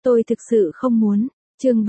Tôi thực sự không muốn. Chương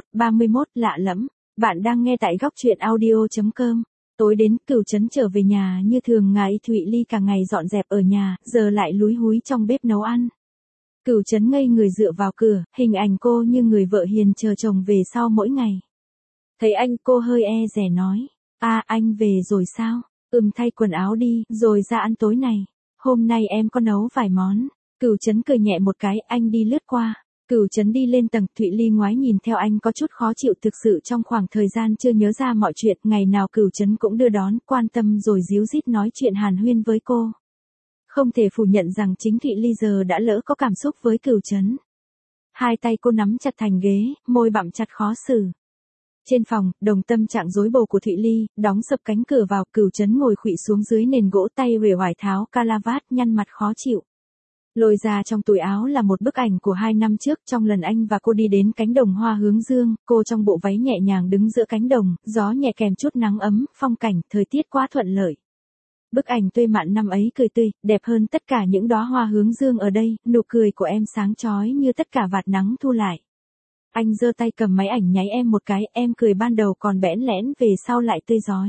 31 lạ lẫm. Bạn đang nghe tại góc truyện audio.com. Tối đến, Cửu Trấn trở về nhà như thường ngày. Thụy Ly cả ngày dọn dẹp ở nhà, giờ lại lúi húi trong bếp nấu ăn. Cửu Trấn ngây người dựa vào cửa, hình ảnh cô như người vợ hiền chờ chồng về sau mỗi ngày. Thấy anh, cô hơi e dè nói. Anh về rồi sao? Thay quần áo đi, rồi ra ăn tối này. Hôm nay em có nấu vài món. Cửu Trấn cười nhẹ một cái, anh đi lướt qua. Cửu Trấn đi lên tầng, Thụy Ly ngoái nhìn theo anh có chút khó chịu, thực sự trong khoảng thời gian chưa nhớ ra mọi chuyện, ngày nào Cửu Trấn cũng đưa đón, quan tâm rồi díu dít nói chuyện hàn huyên với cô. Không thể phủ nhận rằng chính Thụy Ly giờ đã lỡ có cảm xúc với Cửu Trấn. Hai tay cô nắm chặt thành ghế, môi bặm chặt khó xử. Trên phòng, đồng tâm trạng rối bời của Thụy Ly, đóng sập cánh cửa vào, Cửu Trấn ngồi khuỵu xuống dưới nền gỗ, tay uể oải tháo calavat, nhăn mặt khó chịu. Lôi ra trong túi áo là một bức ảnh của 2 năm trước, trong lần anh và cô đi đến cánh đồng hoa hướng dương, cô trong bộ váy nhẹ nhàng đứng giữa cánh đồng, gió nhẹ kèm chút nắng ấm, phong cảnh, thời tiết quá thuận lợi. Bức ảnh Tuệ Mạn năm ấy cười tươi, đẹp hơn tất cả những đóa hoa hướng dương ở đây, nụ cười của em sáng chói như tất cả vạt nắng thu lại. Anh giơ tay cầm máy ảnh nháy em một cái, em cười ban đầu còn bẽn lẽn, về sau lại tươi rói.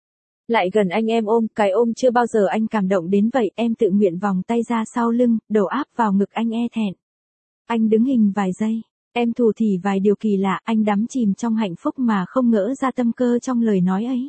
Lại gần anh em ôm, cái ôm chưa bao giờ anh cảm động đến vậy, em tự nguyện vòng tay ra sau lưng, đầu áp vào ngực anh e thẹn. Anh đứng hình vài giây, em thủ thỉ vài điều kỳ lạ, anh đắm chìm trong hạnh phúc mà không ngỡ ra tâm cơ trong lời nói ấy.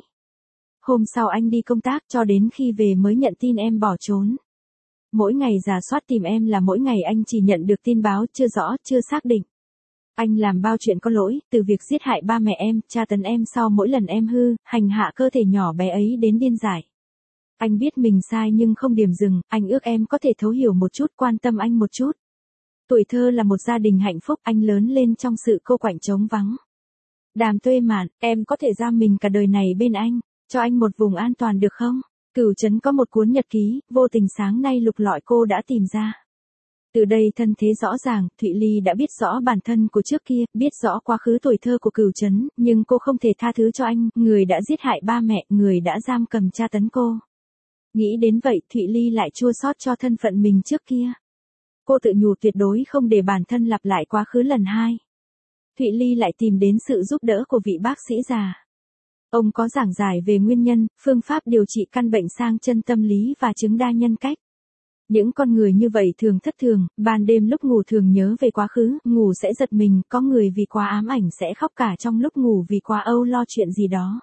Hôm sau anh đi công tác, cho đến khi về mới nhận tin em bỏ trốn. Mỗi ngày rà soát tìm em là mỗi ngày anh chỉ nhận được tin báo chưa rõ, chưa xác định. Anh làm bao chuyện có lỗi, từ việc giết hại ba mẹ em, tra tấn em sau mỗi lần em hư, hành hạ cơ thể nhỏ bé ấy đến điên dại. Anh biết mình sai nhưng không điểm dừng, anh ước em có thể thấu hiểu một chút, quan tâm anh một chút. Tuổi thơ là một gia đình hạnh phúc, anh lớn lên trong sự cô quạnh trống vắng. Đàm Tuệ Mạn, em có thể giam mình cả đời này bên anh, cho anh một vùng an toàn được không? Cửu Trấn có một cuốn nhật ký, vô tình sáng nay lục lọi cô đã tìm ra. Từ đây thân thế rõ ràng, Thụy Ly đã biết rõ bản thân của trước kia, biết rõ quá khứ tuổi thơ của Cửu Trấn, nhưng cô không thể tha thứ cho anh, người đã giết hại ba mẹ, người đã giam cầm tra tấn cô. Nghĩ đến vậy, Thụy Ly lại chua xót cho thân phận mình trước kia. Cô tự nhủ tuyệt đối không để bản thân lặp lại quá khứ lần hai. Thụy Ly lại tìm đến sự giúp đỡ của vị bác sĩ già. Ông có giảng giải về nguyên nhân, phương pháp điều trị căn bệnh sang chân tâm lý và chứng đa nhân cách. Những con người như vậy thường thất thường, ban đêm lúc ngủ thường nhớ về quá khứ, ngủ sẽ giật mình, có người vì quá ám ảnh sẽ khóc cả trong lúc ngủ vì quá âu lo chuyện gì đó.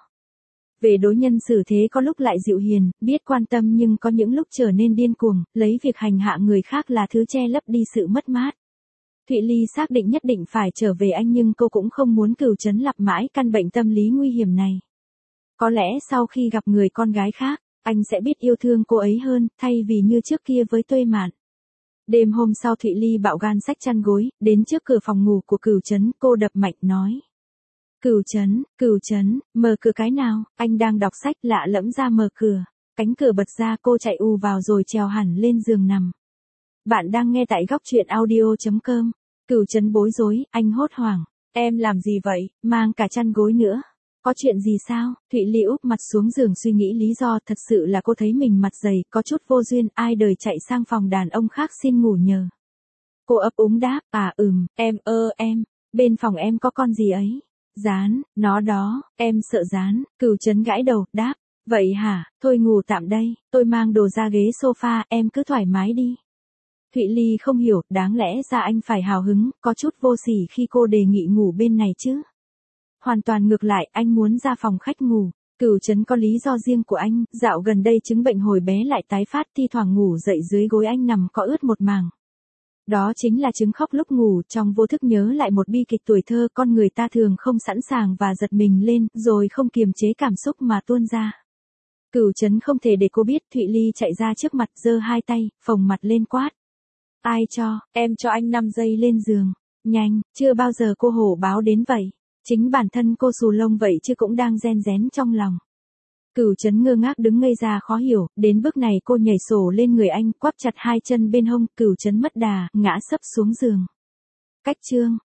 Về đối nhân xử thế có lúc lại dịu hiền, biết quan tâm nhưng có những lúc trở nên điên cuồng, lấy việc hành hạ người khác là thứ che lấp đi sự mất mát. Thụy Ly xác định nhất định phải trở về anh nhưng cô cũng không muốn Cửu Trấn lặp mãi căn bệnh tâm lý nguy hiểm này. Có lẽ sau khi gặp người con gái khác, anh sẽ biết yêu thương cô ấy hơn, thay vì như trước kia với Tuệ Mạn. Đêm hôm sau Thụy Ly bạo gan xách chăn gối, đến trước cửa phòng ngủ của Cửu Trấn, cô đập mạnh nói. Cửu Trấn, mở cửa cái nào, anh đang đọc sách, lạ lẫm ra mở cửa. Cánh cửa bật ra, cô chạy ù vào rồi trèo hẳn lên giường nằm. Bạn đang nghe tại góc truyện audio.com. Cửu Trấn bối rối, anh hốt hoảng. Em làm gì vậy, mang cả chăn gối nữa. Có chuyện gì sao? Thụy Ly úp mặt xuống giường suy nghĩ lý do, thật sự là cô thấy mình mặt dày, có chút vô duyên, ai đời chạy sang phòng đàn ông khác xin ngủ nhờ. Cô ấp úng đáp, em, bên phòng em có con gì ấy? Gián, nó đó, em sợ gián. Cửu Trấn gãi đầu, đáp, vậy hả, thôi ngủ tạm đây, tôi mang đồ ra ghế sofa, em cứ thoải mái đi. Thụy Ly không hiểu, đáng lẽ ra anh phải hào hứng, có chút vô sỉ khi cô đề nghị ngủ bên này chứ. Hoàn toàn ngược lại, anh muốn ra phòng khách ngủ. Cửu Trấn có lý do riêng của anh, dạo gần đây chứng bệnh hồi bé lại tái phát, thi thoảng ngủ dậy dưới gối anh nằm có ướt một mảng. Đó chính là chứng khóc lúc ngủ, trong vô thức nhớ lại một bi kịch tuổi thơ, con người ta thường không sẵn sàng và giật mình lên, rồi không kiềm chế cảm xúc mà tuôn ra. Cửu Trấn không thể để cô biết, Thụy Ly chạy ra trước mặt, giơ hai tay, phồng mặt lên quát. Ai cho, em cho anh 5 giây lên giường. Nhanh, chưa bao giờ cô hổ báo đến vậy. Chính bản thân cô xù lông vậy chứ cũng đang ren rén trong lòng. Cửu Trấn ngơ ngác đứng ngây ra khó hiểu, đến bước này cô nhảy sổ lên người anh, quắp chặt hai chân bên hông, Cửu Trấn mất đà, ngã sấp xuống giường. Cách chương.